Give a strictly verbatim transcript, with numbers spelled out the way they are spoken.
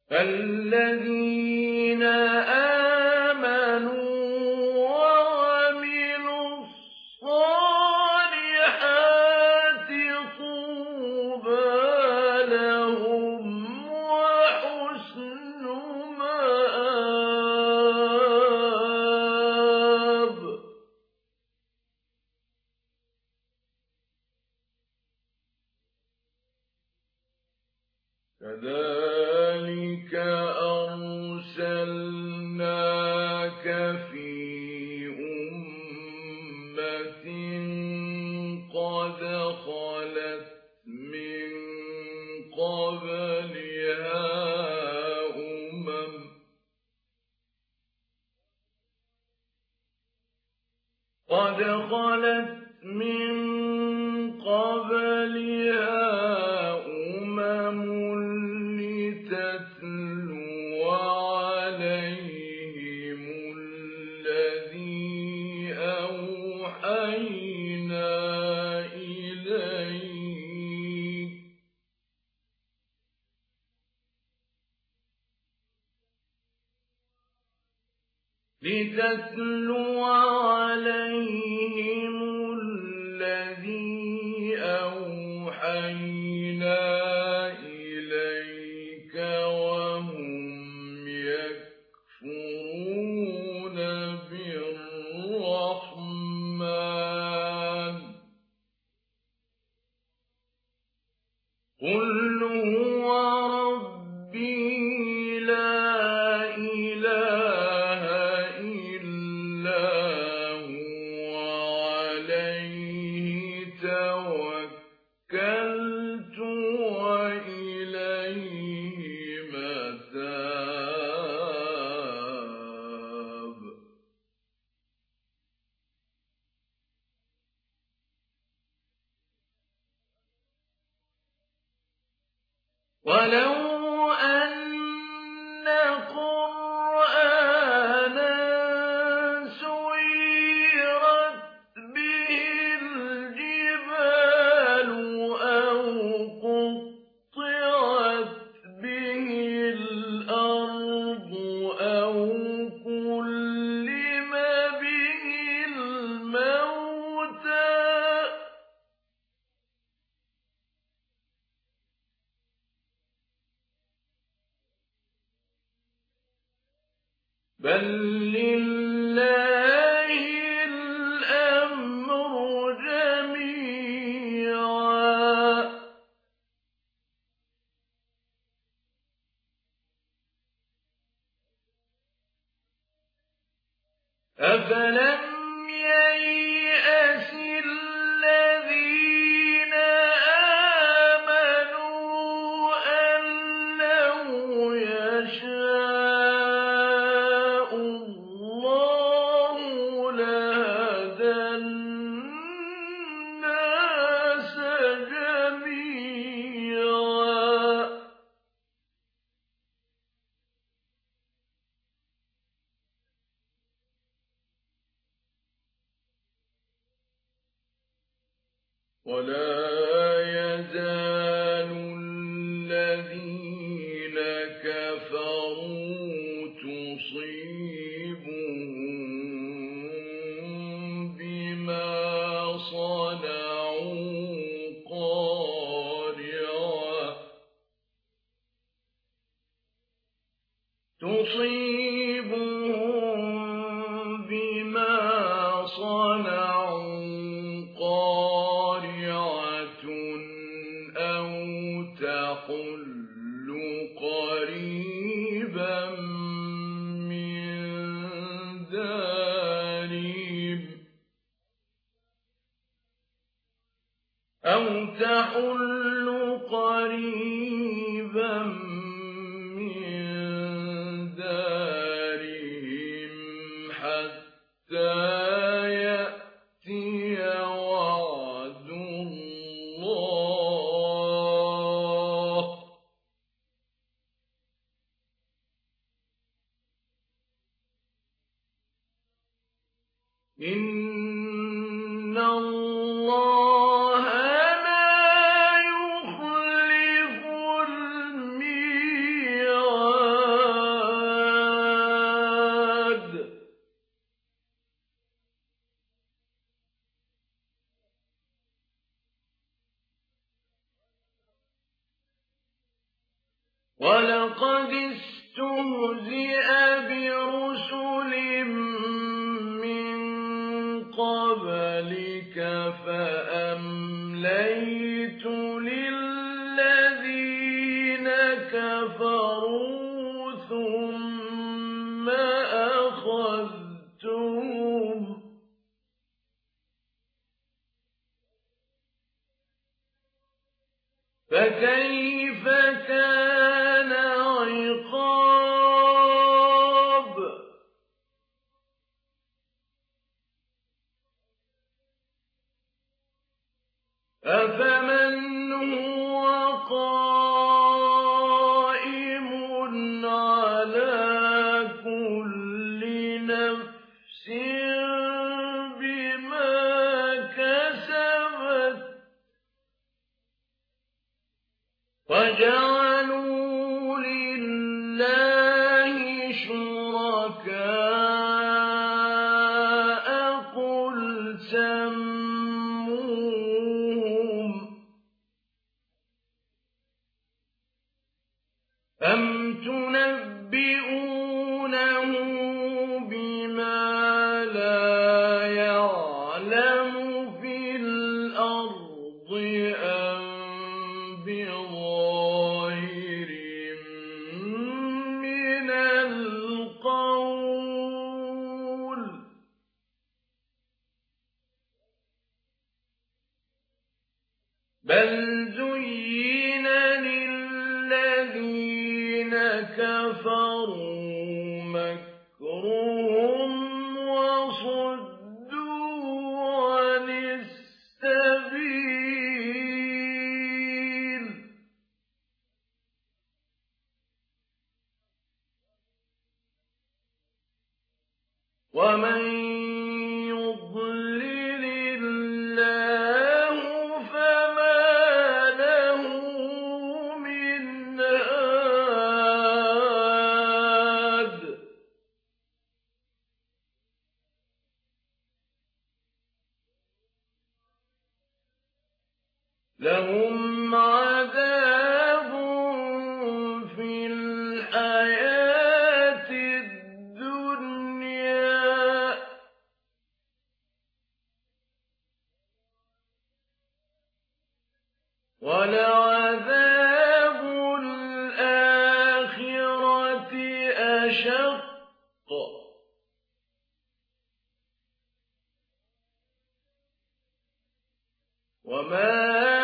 الذين آمنوا وعملوا الصالحات طوبى لهم وحسن مآب. كذلك أرسلناك في أمة قد خلت من قبلها أمم قد خلت من قبلها أمم لتتلو عليهم الذي أوحينا إليك لتتلو عليهم الذي أوحينا إليك وهم يكفرون بالرحمن قل هو ربي لا إله إلا هو عليه توكلت وإليه متاب. ولو أن قرآنا سيرت به الجبال أو قطعت به الأرض أو كلم به الموتى بل لله الأمر جميعا أفلم ييأس الذين آمنوا أن لو يشاء الله لهدى الناس جميعا ولا يزال الذين كفروا تصيبهم بما صنعوا قارعة تصيبهم بما صنعوا قارعة أو تحل قريبا من دارهم أو تحل قريبا من دارهم حتى يأتي وعد الله إن الله لا يخلف الميعاد ولقد استهزئ برسل من قبلك فأمليت للذين كفروا ثم أخذتهم فكيف كان عقاب أفمن هو قائم على كل نفس بما كسبت وجعلوا لله شركاء قل سموهم أم تنبئونه بما لا يعلم في الأرض أم بظاهر من القول بل زين للذين كفروا مكرهم وصدوا عن السبيل ومن يضلل الله فما له من هاد لهم عذاب في الحياة الدنيا ولعذاب الآخرة أشق وما